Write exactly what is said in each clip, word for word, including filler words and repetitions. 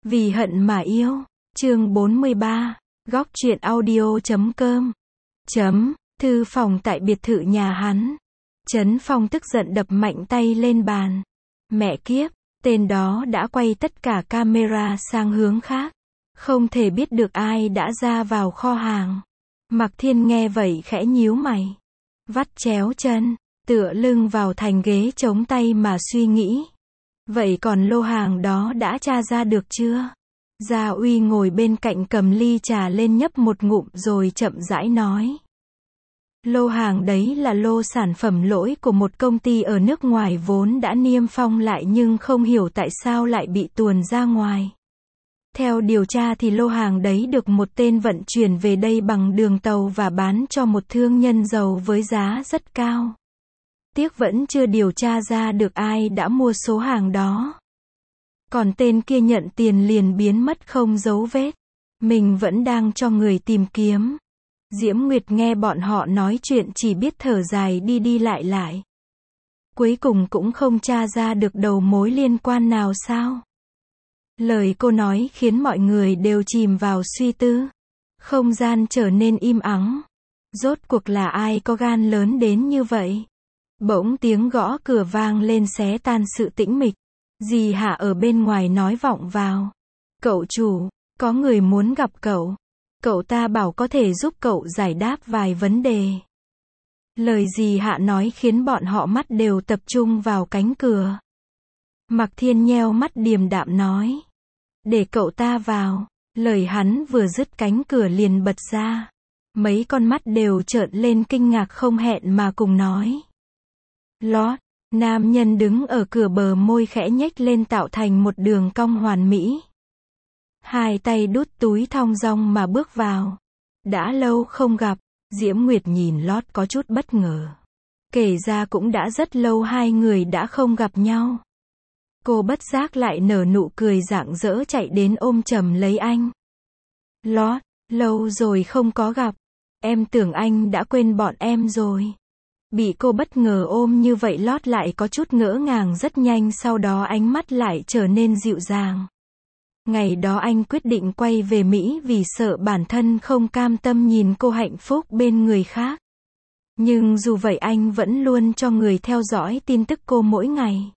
Vì hận mà yêu. Chương bốn mươi ba. Góc truyện audio chấm com. Chấm. Thư phòng tại biệt thự nhà hắn. Trấn Phong tức giận đập mạnh tay lên bàn. Mẹ kiếp, tên đó đã quay tất cả camera sang hướng khác. Không thể biết được ai đã ra vào kho hàng. Mạc Thiên nghe vậy khẽ nhíu mày. Vắt chéo chân, tựa lưng vào thành ghế chống tay mà suy nghĩ. Vậy còn lô hàng đó đã tra ra được chưa? Gia Uy ngồi bên cạnh cầm ly trà lên nhấp một ngụm rồi chậm rãi nói. Lô hàng đấy là lô sản phẩm lỗi của một công ty ở nước ngoài vốn đã niêm phong lại nhưng không hiểu tại sao lại bị tuồn ra ngoài. Theo điều tra thì lô hàng đấy được một tên vận chuyển về đây bằng đường tàu và bán cho một thương nhân giàu với giá rất cao. Tiếc vẫn chưa điều tra ra được ai đã mua số hàng đó. Còn tên kia nhận tiền liền biến mất không dấu vết. Mình vẫn đang cho người tìm kiếm. Diễm Nguyệt nghe bọn họ nói chuyện chỉ biết thở dài đi đi lại lại. Cuối cùng cũng không tra ra được đầu mối liên quan nào sao? Lời cô nói khiến mọi người đều chìm vào suy tư. Không gian trở nên im ắng. Rốt cuộc là ai có gan lớn đến như vậy? Bỗng tiếng gõ cửa vang lên xé tan sự tĩnh mịch. Dì Hạ ở bên ngoài nói vọng vào. Cậu chủ, có người muốn gặp cậu. Cậu ta bảo có thể giúp cậu giải đáp vài vấn đề. Lời dì Hạ nói khiến bọn họ mắt đều tập trung vào cánh cửa. Mạc Thiên nheo mắt điềm đạm nói. Để cậu ta vào. Lời hắn vừa dứt cánh cửa liền bật ra. Mấy con mắt đều trợn lên kinh ngạc không hẹn mà cùng nói. Lót. Nam nhân đứng ở cửa bờ môi khẽ nhếch lên tạo thành một đường cong hoàn mỹ. Hai tay đút túi thong dong mà bước vào. Đã lâu không gặp. Diễm Nguyệt nhìn Lót có chút bất ngờ. Kể ra cũng đã rất lâu hai người đã không gặp nhau. Cô bất giác lại nở nụ cười rạng rỡ chạy đến ôm chầm lấy anh. Lót, lâu rồi không có gặp. Em tưởng anh đã quên bọn em rồi. Bị cô bất ngờ ôm như vậy Lót lại có chút ngỡ ngàng rất nhanh sau đó ánh mắt lại trở nên dịu dàng. Ngày đó anh quyết định quay về Mỹ vì sợ bản thân không cam tâm nhìn cô hạnh phúc bên người khác. Nhưng dù vậy anh vẫn luôn cho người theo dõi tin tức cô mỗi ngày.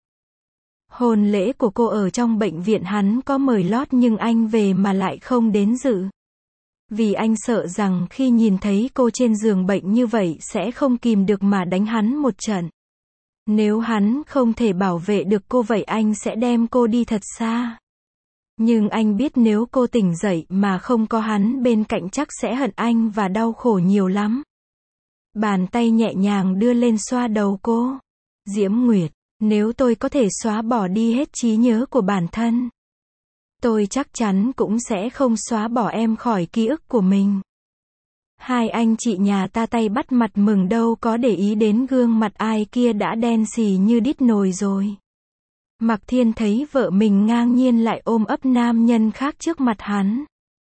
Hôn lễ của cô ở trong bệnh viện hắn có mời Lót nhưng anh về mà lại không đến dự. Vì anh sợ rằng khi nhìn thấy cô trên giường bệnh như vậy sẽ không kìm được mà đánh hắn một trận. Nếu hắn không thể bảo vệ được cô vậy anh sẽ đem cô đi thật xa. Nhưng anh biết nếu cô tỉnh dậy mà không có hắn bên cạnh chắc sẽ hận anh và đau khổ nhiều lắm. Bàn tay nhẹ nhàng đưa lên xoa đầu cô. Diễm Nguyệt, nếu tôi có thể xóa bỏ đi hết trí nhớ của bản thân, tôi chắc chắn cũng sẽ không xóa bỏ em khỏi ký ức của mình. Hai anh chị nhà ta tay bắt mặt mừng đâu có để ý đến gương mặt ai kia đã đen xì như đít nồi rồi. Mạc Thiên thấy vợ mình ngang nhiên lại ôm ấp nam nhân khác trước mặt hắn.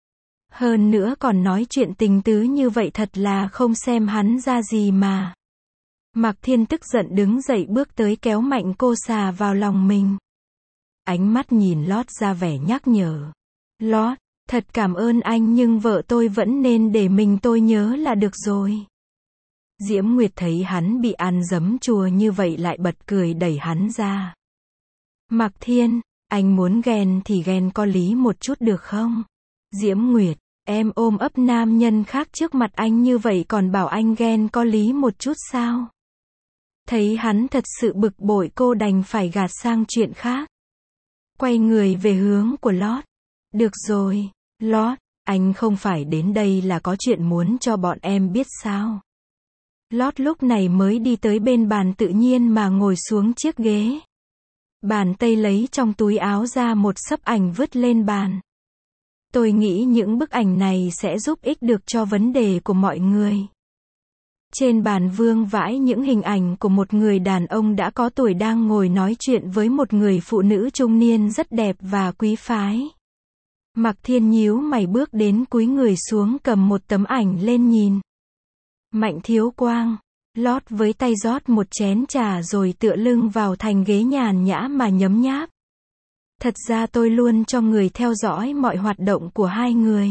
Hơn nữa còn nói chuyện tình tứ như vậy thật là không xem hắn ra gì mà. Mạc Thiên tức giận đứng dậy bước tới kéo mạnh cô xà vào lòng mình. Ánh mắt nhìn Lót ra vẻ nhắc nhở. Lót, thật cảm ơn anh nhưng vợ tôi vẫn nên để mình tôi nhớ là được rồi. Diễm Nguyệt thấy hắn bị ăn giấm chua như vậy lại bật cười đẩy hắn ra. Mạc Thiên, anh muốn ghen thì ghen có lý một chút được không? Diễm Nguyệt, em ôm ấp nam nhân khác trước mặt anh như vậy còn bảo anh ghen có lý một chút sao? Thấy hắn thật sự bực bội cô đành phải gạt sang chuyện khác. Quay người về hướng của Lót. Được rồi, Lót, anh không phải đến đây là có chuyện muốn cho bọn em biết sao? Lót lúc này mới đi tới bên bàn tự nhiên mà ngồi xuống chiếc ghế. Bàn tay lấy trong túi áo ra một xấp ảnh vứt lên bàn. Tôi nghĩ những bức ảnh này sẽ giúp ích được cho vấn đề của mọi người. Trên bàn vương vãi những hình ảnh của một người đàn ông đã có tuổi đang ngồi nói chuyện với một người phụ nữ trung niên rất đẹp và quý phái. Mạc Thiên nhíu mày bước đến cúi người xuống cầm một tấm ảnh lên nhìn. Mạnh Thiếu Quang. Lót với tay rót một chén trà rồi tựa lưng vào thành ghế nhàn nhã mà nhấm nháp. Thật ra tôi luôn cho người theo dõi mọi hoạt động của hai người.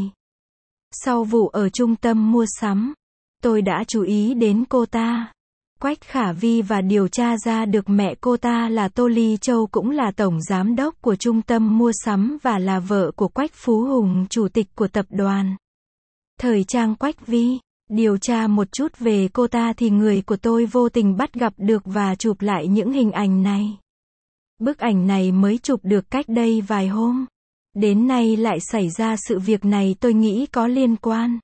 Sau vụ ở trung tâm mua sắm, tôi đã chú ý đến cô ta. Quách Khả Vi và điều tra ra được mẹ cô ta là Tô Ly Châu cũng là tổng giám đốc của trung tâm mua sắm và là vợ của Quách Phú Hùng, chủ tịch của tập đoàn. Thời trang Quách Vi, điều tra một chút về cô ta thì người của tôi vô tình bắt gặp được và chụp lại những hình ảnh này. Bức ảnh này mới chụp được cách đây vài hôm. Đến nay lại xảy ra sự việc này, tôi nghĩ có liên quan.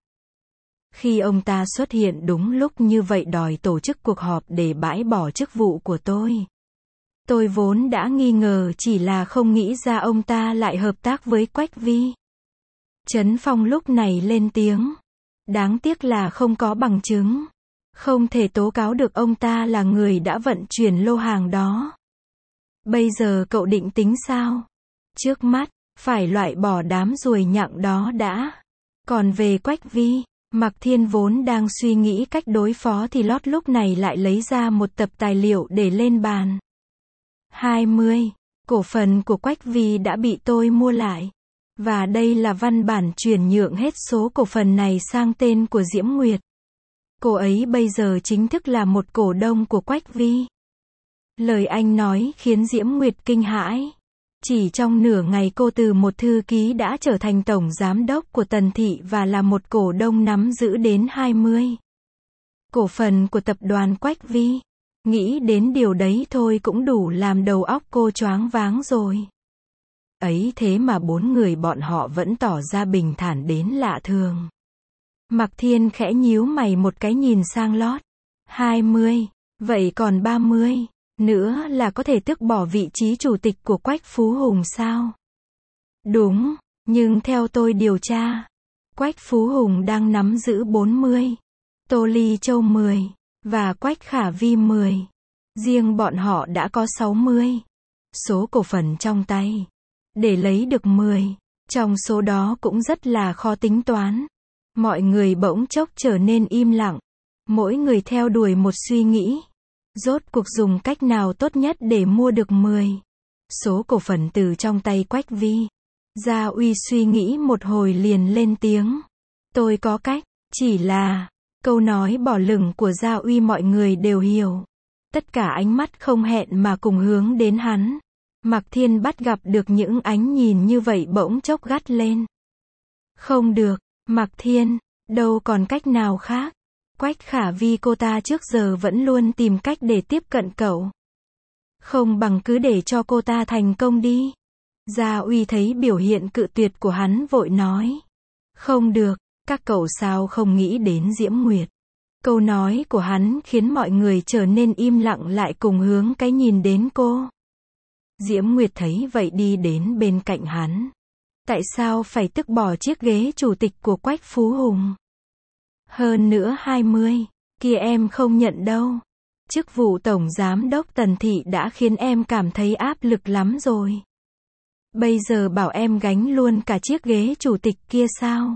Khi ông ta xuất hiện đúng lúc như vậy đòi tổ chức cuộc họp để bãi bỏ chức vụ của tôi. Tôi vốn đã nghi ngờ, chỉ là không nghĩ ra ông ta lại hợp tác với Quách Vi. Trấn Phong lúc này lên tiếng. Đáng tiếc là không có bằng chứng. Không thể tố cáo được ông ta là người đã vận chuyển lô hàng đó. Bây giờ cậu định tính sao? Trước mắt, phải loại bỏ đám ruồi nhặng đó đã. Còn về Quách Vi, Mạc Thiên vốn đang suy nghĩ cách đối phó thì lót lúc này lại lấy ra một tập tài liệu để lên bàn. hai mươi. Cổ phần của Quách Vi đã bị tôi mua lại. Và đây là văn bản chuyển nhượng hết số cổ phần này sang tên của Diễm Nguyệt. Cô ấy bây giờ chính thức là một cổ đông của Quách Vi. Lời anh nói khiến Diễm Nguyệt kinh hãi. Chỉ trong nửa ngày cô từ một thư ký đã trở thành tổng giám đốc của Tần Thị và là một cổ đông nắm giữ đến hai mươi. Cổ phần của tập đoàn Quách Vi. Nghĩ đến điều đấy thôi cũng đủ làm đầu óc cô choáng váng rồi. Ấy thế mà bốn người bọn họ vẫn tỏ ra bình thản đến lạ thường. Mạc Thiên khẽ nhíu mày một cái nhìn sang lót. hai mươi. Vậy còn ba mươi. Nữa là có thể tước bỏ vị trí chủ tịch của Quách Phú Hùng sao? Đúng, nhưng theo tôi điều tra, Quách Phú Hùng đang nắm giữ bốn mươi, Tô Ly Châu mười, và Quách Khả Vi mười. Riêng bọn họ đã có sáu mươi. Số cổ phần trong tay. Để lấy được mười, trong số đó cũng rất là khó tính toán. Mọi người bỗng chốc trở nên im lặng. Mỗi người theo đuổi một suy nghĩ. Rốt cuộc dùng cách nào tốt nhất để mua được mười số cổ phần từ trong tay Quách Vi. Gia Uy suy nghĩ một hồi liền lên tiếng. Tôi có cách, chỉ là... Câu nói bỏ lửng của Gia Uy mọi người đều hiểu. Tất cả ánh mắt không hẹn mà cùng hướng đến hắn. Mạc Thiên bắt gặp được những ánh nhìn như vậy bỗng chốc gắt lên. Không được, Mạc Thiên, đâu còn cách nào khác. Quách Khả Vi cô ta trước giờ vẫn luôn tìm cách để tiếp cận cậu. Không bằng cứ để cho cô ta thành công đi. Gia Uy thấy biểu hiện cự tuyệt của hắn vội nói. Không được, các cậu sao không nghĩ đến Diễm Nguyệt. Câu nói của hắn khiến mọi người trở nên im lặng lại cùng hướng cái nhìn đến cô. Diễm Nguyệt thấy vậy đi đến bên cạnh hắn. Tại sao phải tước bỏ chiếc ghế chủ tịch của Quách Phú Hùng? Hơn nữa hai mươi, kia em không nhận đâu. Chức vụ tổng giám đốc Tần Thị đã khiến em cảm thấy áp lực lắm rồi. Bây giờ bảo em gánh luôn cả chiếc ghế chủ tịch kia sao?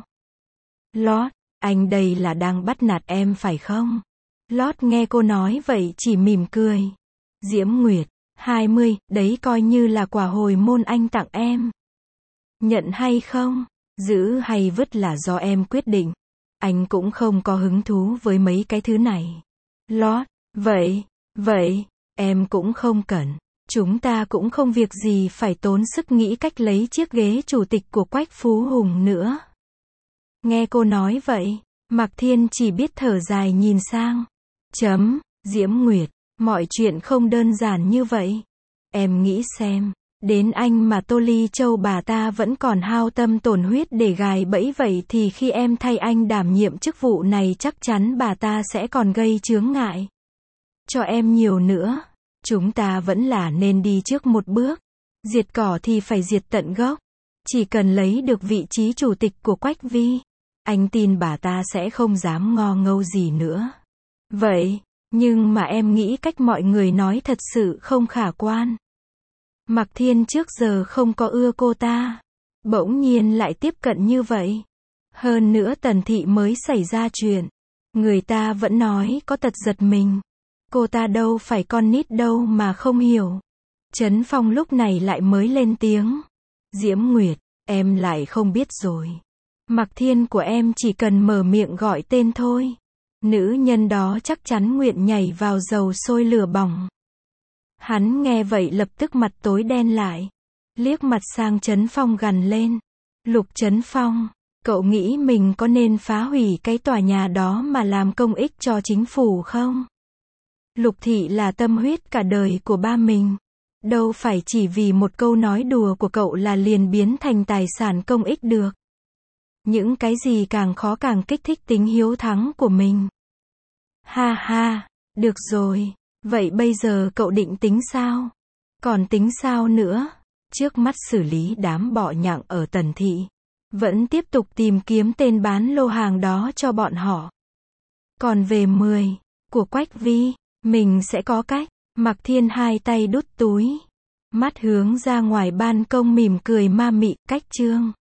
Lót, anh đây là đang bắt nạt em phải không? Lót nghe cô nói vậy chỉ mỉm cười. Diễm Nguyệt, hai mươi, đấy coi như là quà hồi môn anh tặng em. Nhận hay không, giữ hay vứt là do em quyết định. Anh cũng không có hứng thú với mấy cái thứ này. Lót, vậy, vậy, em cũng không cần. Chúng ta cũng không việc gì phải tốn sức nghĩ cách lấy chiếc ghế chủ tịch của Quách Phú Hùng nữa. Nghe cô nói vậy, Mạc Thiên chỉ biết thở dài nhìn sang. Chấm, Diễm Nguyệt, mọi chuyện không đơn giản như vậy. Em nghĩ xem, đến anh mà Tô Ly Châu bà ta vẫn còn hao tâm tổn huyết để gài bẫy vậy thì khi em thay anh đảm nhiệm chức vụ này chắc chắn bà ta sẽ còn gây chướng ngại cho em nhiều nữa. Chúng ta vẫn là nên đi trước một bước. Diệt cỏ thì phải diệt tận gốc. Chỉ cần lấy được vị trí chủ tịch của Quách Vi, anh tin bà ta sẽ không dám ngó ngâu gì nữa. Vậy, nhưng mà em nghĩ cách mọi người nói thật sự không khả quan. Mạc Thiên trước giờ không có ưa cô ta. Bỗng nhiên lại tiếp cận như vậy. Hơn nữa Tần Thị mới xảy ra chuyện. Người ta vẫn nói có tật giật mình. Cô ta đâu phải con nít đâu mà không hiểu. Trấn Phong lúc này lại mới lên tiếng. Diễm Nguyệt, em lại không biết rồi. Mặc Thiên của em chỉ cần mở miệng gọi tên thôi. Nữ nhân đó chắc chắn nguyện nhảy vào dầu sôi lửa bỏng. Hắn nghe vậy lập tức mặt tối đen lại. Liếc mặt sang Trấn Phong gằn lên. Lục Trấn Phong, cậu nghĩ mình có nên phá hủy cái tòa nhà đó mà làm công ích cho chính phủ không? Lục Thị là tâm huyết cả đời của ba mình. Đâu phải chỉ vì một câu nói đùa của cậu là liền biến thành tài sản công ích được. Những cái gì càng khó càng kích thích tính hiếu thắng của mình. Ha ha, được rồi, vậy bây giờ cậu định tính sao? Còn tính sao nữa? Trước mắt xử lý đám bọ nhặng ở Tần Thị. Vẫn tiếp tục tìm kiếm tên bán lô hàng đó cho bọn họ. Còn về mười của Quách Vi, mình sẽ có cách. Mặc Thiên hai tay đút túi, mắt hướng ra ngoài ban công mỉm cười ma mị. Cách chương